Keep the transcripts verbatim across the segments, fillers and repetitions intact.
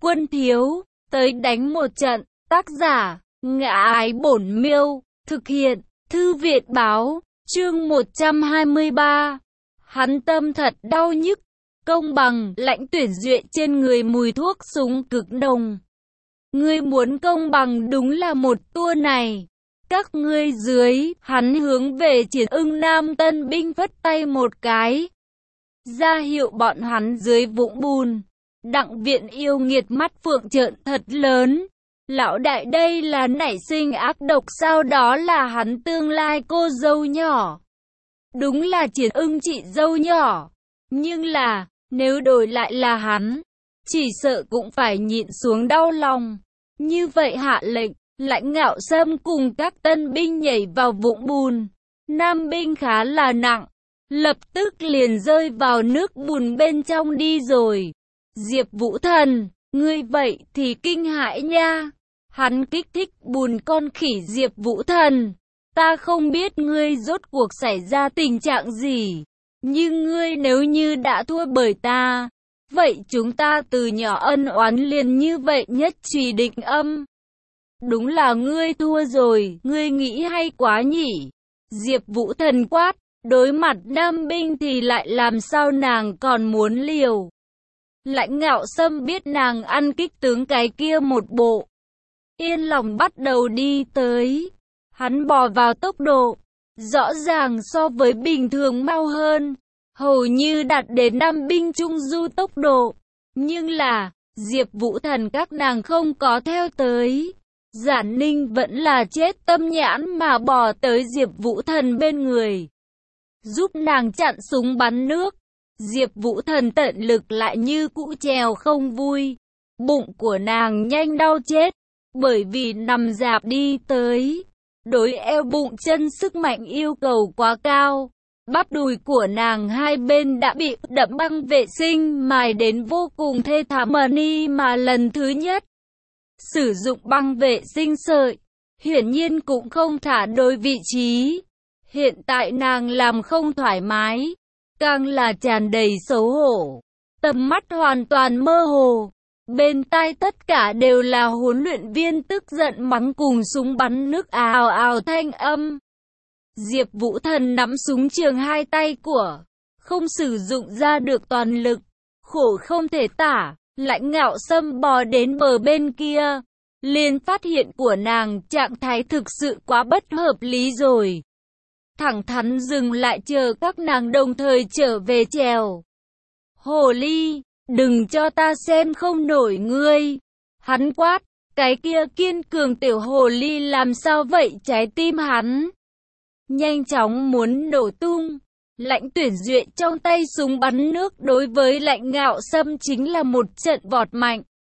Quân thiếu, tới đánh một trận. Tác giả, Ngã Ái Bổn Miêu. Thực hiện, Thư Viện Báo. Chương một trăm hai mươi ba. Hắn tâm thật đau nhức. Công bằng, Lãnh Tuyển Duệ trên người mùi thuốc súng cực nồng. Ngươi muốn công bằng đúng là một tour này. Các ngươi dưới, hắn hướng về Triển Ưng Nam tân binh phất tay một cái. Ra hiệu bọn hắn dưới vũng bùn. Đặng Viện yêu nghiệt mắt phượng trợn thật lớn. Lão đại đây là nảy sinh ác độc sao? Đó là hắn tương lai cô dâu nhỏ. Đúng là Triển Ưng chị dâu nhỏ. Nhưng là, nếu đổi lại là hắn, chỉ sợ cũng phải nhịn xuống đau lòng. Như vậy hạ lệnh, Lãnh Ngạo Sâm cùng các tân binh nhảy vào vũng bùn. Nam binh khá là nặng, lập tức liền rơi vào nước bùn bên trong đi rồi. Diệp Vũ Thần, ngươi vậy thì kinh hãi nha. Hắn kích thích bùn con khỉ. Diệp Vũ Thần, ta không biết ngươi rốt cuộc xảy ra tình trạng gì. Nhưng ngươi nếu như đã thua bởi ta, vậy chúng ta từ nhỏ ân oán liền như vậy nhất trì định âm. Đúng là ngươi thua rồi, ngươi nghĩ hay quá nhỉ. Diệp Vũ Thần quát, đối mặt nam binh thì lại làm sao nàng còn muốn liều. Lãnh Ngạo Sâm biết nàng ăn kích tướng cái kia một bộ. Yên lòng bắt đầu đi tới. Hắn bò vào tốc độ, rõ ràng so với bình thường mau hơn. Hầu như đạt đến nam binh trung du tốc độ. Nhưng là, Diệp Vũ Thần các nàng không có theo tới. Giản Ninh vẫn là chết tâm nhãn mà bò tới Diệp Vũ Thần bên người, giúp nàng chặn súng bắn nước. Diệp Vũ Thần tận lực lại như cũ trèo không vui. Bụng của nàng nhanh đau chết, bởi vì nằm rạp đi tới. Đối eo bụng chân sức mạnh yêu cầu quá cao. Bắp đùi của nàng hai bên đã bị đẫm băng vệ sinh mài đến vô cùng thê thảm. Mani mà lần thứ nhất sử dụng băng vệ sinh sợi, hiển nhiên cũng không thả đôi vị trí. Hiện tại nàng làm không thoải mái, càng là tràn đầy xấu hổ. Tầm mắt hoàn toàn mơ hồ, bên tai tất cả đều là huấn luyện viên tức giận mắng cùng súng bắn nước ào ào thanh âm. Diệp Vũ Thần nắm súng trường hai tay của, không sử dụng ra được toàn lực, khổ không thể tả. Lãnh Ngạo Sâm bò đến bờ bên kia, liền phát hiện của nàng trạng thái thực sự quá bất hợp lý rồi. Thẳng thắn dừng lại chờ các nàng đồng thời trở về chèo. Hồ ly, đừng cho ta xem không nổi ngươi. Hắn quát, cái kia kiên cường tiểu hồ ly làm sao vậy? Trái tim hắn nhanh chóng muốn nổ tung. Lãnh Tuyển Duệ trong tay súng bắn nước đối với Lãnh Ngạo Sâm chính là một trận vọt mạnh.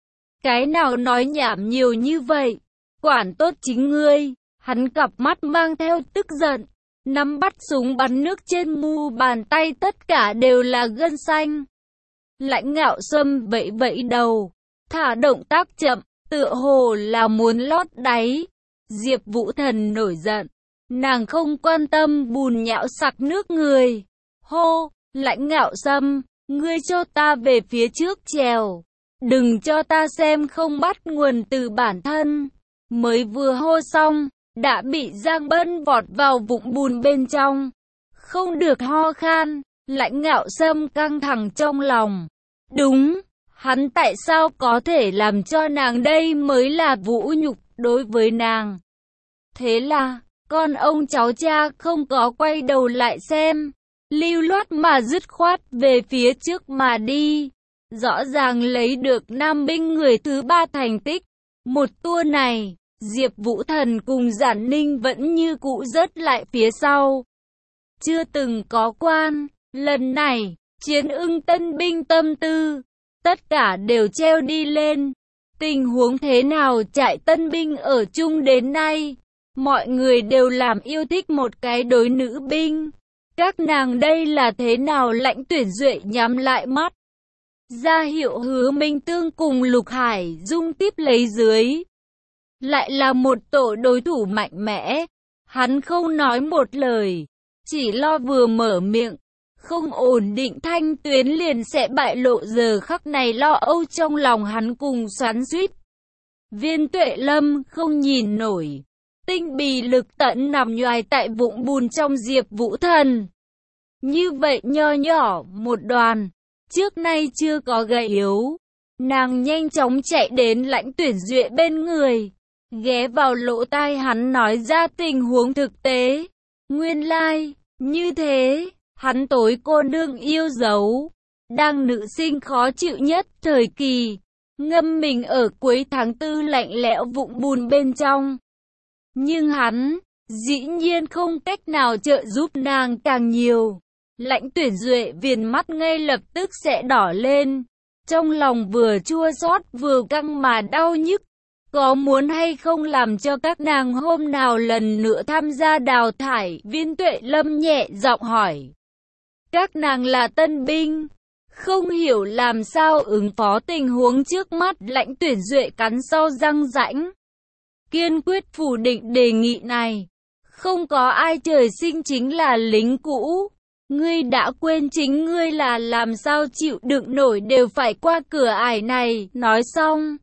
Cái nào nói nhảm nhiều như vậy? Quản tốt chính ngươi. Hắn cặp mắt mang theo tức giận, nắm bắt súng bắn nước trên mu bàn tay tất cả đều là gân xanh. Lãnh Ngạo Sâm vẫy vẫy đầu, thả động tác chậm, tựa hồ là muốn lót đáy. Diệp Vũ Thần nổi giận. Nàng không quan tâm bùn nhão sặc nước người. Hô, Lãnh Ngạo Sâm, ngươi cho ta về phía trước chèo. Đừng cho ta xem không bắt nguồn từ bản thân. Mới vừa hô xong, đã bị Giang Bân vọt vào vũng bùn bên trong. Không được ho khan. Lãnh Ngạo Sâm căng thẳng trong lòng. Đúng, hắn tại sao có thể làm cho nàng, đây mới là vũ nhục đối với nàng. Thế là con ông cháu cha không có quay đầu lại xem, lưu loát mà dứt khoát về phía trước mà đi. Rõ ràng lấy được nam binh người thứ ba thành tích. Một tour này, Diệp Vũ Thần cùng Giản Ninh vẫn như cũ rớt lại phía sau. Chưa từng có quan, lần này, Chiến Ưng tân binh tâm tư, tất cả đều treo đi lên. Tình huống thế nào trại tân binh ở chung đến nay? Mọi người đều làm yêu thích một cái đối nữ binh. Các nàng đây là thế nào? Lãnh Tuyển Duệ nhắm lại mắt, ra hiệu Hứa Minh Tương cùng Lục Hải Dung tiếp lấy dưới. Lại là một tổ đối thủ mạnh mẽ. Hắn không nói một lời, chỉ lo vừa mở miệng, không ổn định thanh tuyến liền sẽ bại lộ. Giờ khắc này lo âu trong lòng hắn cùng xoắn xuýt. Viên Tuệ Lâm không nhìn nổi, tinh bì lực tận nằm nhoài tại vũng bùn trong Diệp Vũ Thần. Như vậy nho nhỏ một đoàn, trước nay chưa có gầy yếu. Nàng nhanh chóng chạy đến Lãnh Tuyển Duệ bên người, ghé vào lỗ tai hắn nói ra tình huống thực tế. Nguyên lai, như thế, hắn tối cô nương yêu dấu, đang nữ sinh khó chịu nhất thời kỳ, ngâm mình ở cuối tháng tư lạnh lẽo vũng bùn bên trong. Nhưng hắn, dĩ nhiên không cách nào trợ giúp nàng càng nhiều. Lãnh Tuyển Duệ viền mắt ngay lập tức sẽ đỏ lên, trong lòng vừa chua xót vừa căng mà đau nhức. Có muốn hay không làm cho các nàng hôm nào lần nữa tham gia đào thải? Viên Tuệ Lâm nhẹ giọng hỏi. Các nàng là tân binh, không hiểu làm sao ứng phó tình huống trước mắt. Lãnh Tuyển Duệ cắn sau răng rãnh, kiên quyết phủ định đề nghị này. Không có ai trời sinh chính là lính cũ. Ngươi đã quên chính ngươi là làm sao chịu đựng nổi đều phải qua cửa ải này. Nói xong,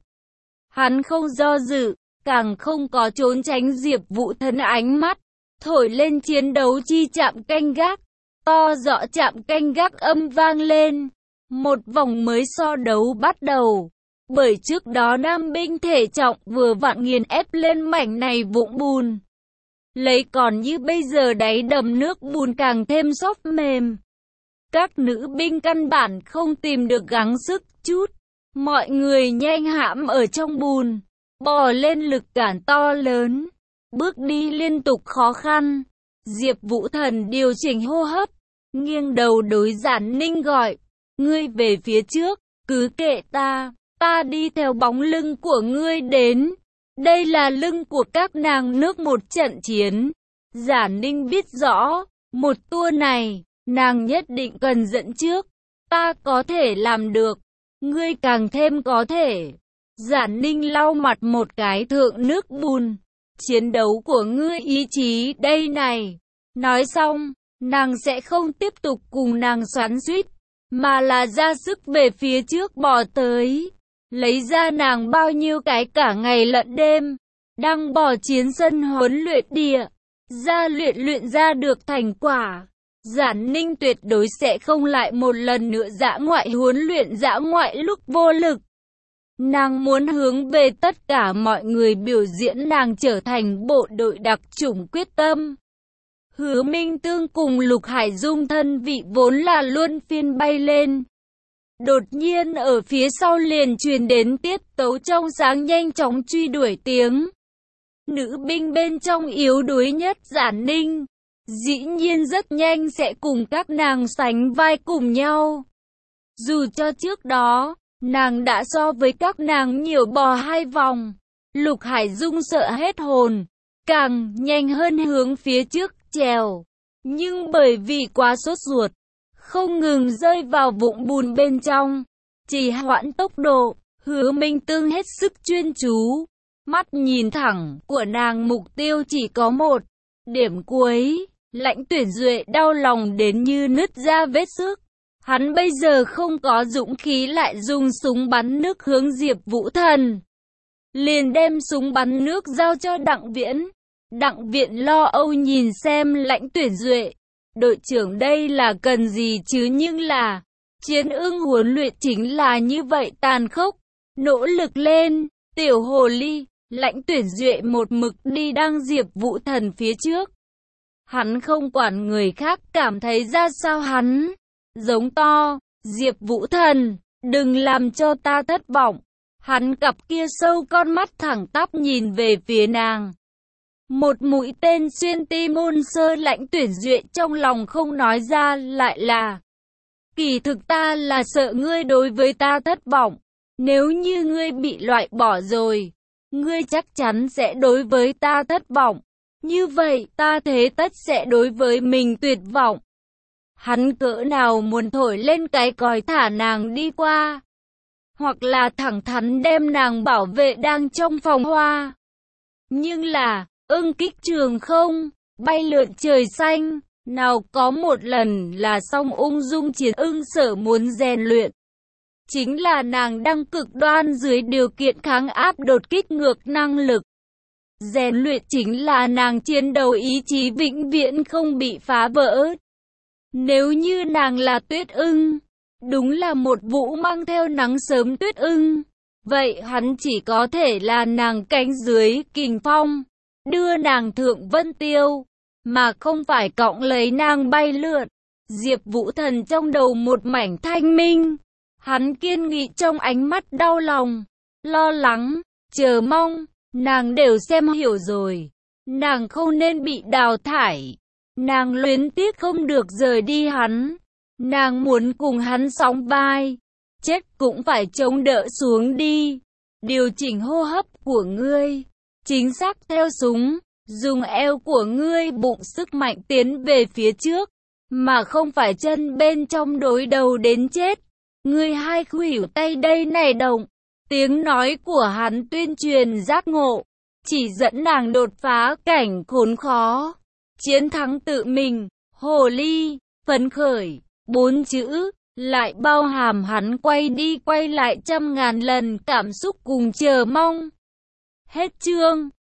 hắn không do dự, càng không có trốn tránh Diệp Vũ Thần ánh mắt, thổi lên chiến đấu chi chạm canh gác. To rõ chạm canh gác âm vang lên, một vòng mới so đấu bắt đầu. Bởi trước đó nam binh thể trọng vừa vặn nghiền ép lên mảnh này vũng bùn, lấy còn như bây giờ đáy đầm nước bùn càng thêm xốp mềm. Các nữ binh căn bản không tìm được gắng sức chút. Mọi người nhanh hãm ở trong bùn, bò lên lực cản to lớn, bước đi liên tục khó khăn. Diệp Vũ Thần điều chỉnh hô hấp, nghiêng đầu đối Giản Ninh gọi, ngươi về phía trước, cứ kệ ta, ta đi theo bóng lưng của ngươi đến. Đây là lưng của các nàng nước một trận chiến. Giản Ninh biết rõ, một tour này, nàng nhất định cần dẫn trước. Ta có thể làm được, ngươi càng thêm có thể. Giản Ninh lau mặt một cái thượng nước bùn. Chiến đấu của ngươi ý chí đây này. Nói xong, nàng sẽ không tiếp tục cùng nàng xoắn xuýt, mà là ra sức về phía trước bò tới. Lấy ra nàng bao nhiêu cái cả ngày lẫn đêm, đang bỏ chiến sân huấn luyện địa, ra luyện luyện ra được thành quả. Giản Ninh tuyệt đối sẽ không lại một lần nữa dã ngoại huấn luyện dã ngoại lúc vô lực. Nàng muốn hướng về tất cả mọi người biểu diễn nàng trở thành bộ đội đặc chủng quyết tâm. Hứa Minh Tương cùng Lục Hải Dung thân vị vốn là luân phiên bay lên. Đột nhiên ở phía sau liền truyền đến tiết tấu trong sáng nhanh chóng truy đuổi tiếng. Nữ binh bên trong yếu đuối nhất Giản Ninh, dĩ nhiên rất nhanh sẽ cùng các nàng sánh vai cùng nhau. Dù cho trước đó, nàng đã so với các nàng nhiều bò hai vòng. Lục Hải Dung sợ hết hồn, càng nhanh hơn hướng phía trước trèo. Nhưng bởi vì quá sốt ruột, không ngừng rơi vào vũng bùn bên trong, chỉ hoãn tốc độ. Hứa Minh Tương hết sức chuyên chú, mắt nhìn thẳng của nàng mục tiêu chỉ có một điểm cuối. Lãnh Tuyển Duệ đau lòng đến như nứt ra vết xước. Hắn bây giờ không có dũng khí lại dùng súng bắn nước hướng Diệp Vũ Thần, liền đem súng bắn nước giao cho Đặng Viễn. Đặng Viễn lo âu nhìn xem Lãnh Tuyển Duệ. Đội trưởng đây là cần gì chứ, nhưng là chiến ưng huấn luyện chính là như vậy tàn khốc. Nỗ lực lên, tiểu hồ ly. Lãnh Tuyển Duệ một mực đi đang Diệp Vũ Thần phía trước. Hắn không quản người khác cảm thấy ra sao, hắn giống to, Diệp Vũ Thần, đừng làm cho ta thất vọng. Hắn cặp kia sâu con mắt thẳng tắp nhìn về phía nàng. Một mũi tên xuyên tim môn sơ. Lãnh Tuyển Duệ trong lòng không nói ra lại là, kỳ thực ta là sợ ngươi đối với ta thất vọng. Nếu như ngươi bị loại bỏ rồi, ngươi chắc chắn sẽ đối với ta thất vọng. Như vậy ta thế tất sẽ đối với mình tuyệt vọng. Hắn cỡ nào muốn thổi lên cái còi thả nàng đi qua, hoặc là thẳng thắn đem nàng bảo vệ đang trong phòng hoa. Nhưng là ưng kích trường không, bay lượn trời xanh, Nào có một lần là song ung dung chiến ưng sở muốn rèn luyện. Chính là nàng đang cực đoan dưới điều kiện kháng áp đột kích ngược năng lực. Rèn luyện chính là nàng chiến đấu ý chí vĩnh viễn không bị phá vỡ. Nếu như nàng là tuyết ưng, đúng là một vũ mang theo nắng sớm tuyết ưng, vậy hắn chỉ có thể là nàng cánh dưới kình phong, đưa nàng thượng vân tiêu, mà không phải cõng lấy nàng bay lượn. Diệp Vũ Thần trong đầu một mảnh thanh minh, hắn kiên nghị trong ánh mắt đau lòng, lo lắng, chờ mong, nàng đều xem hiểu rồi. Nàng không nên bị đào thải, nàng luyến tiếc không được rời đi hắn, nàng muốn cùng hắn sóng vai, chết cũng phải chống đỡ xuống đi. Điều chỉnh hô hấp của ngươi, chính xác theo súng, dùng eo của ngươi bụng sức mạnh tiến về phía trước, mà không phải chân bên trong đối đầu đến chết. Ngươi hai khuỷu tay đây này động. Tiếng nói của hắn tuyên truyền giác ngộ, chỉ dẫn nàng đột phá cảnh khốn khó, chiến thắng tự mình. Hồ ly, phấn khởi, bốn chữ, lại bao hàm hắn quay đi quay lại trăm ngàn lần cảm xúc cùng chờ mong. Hết chương.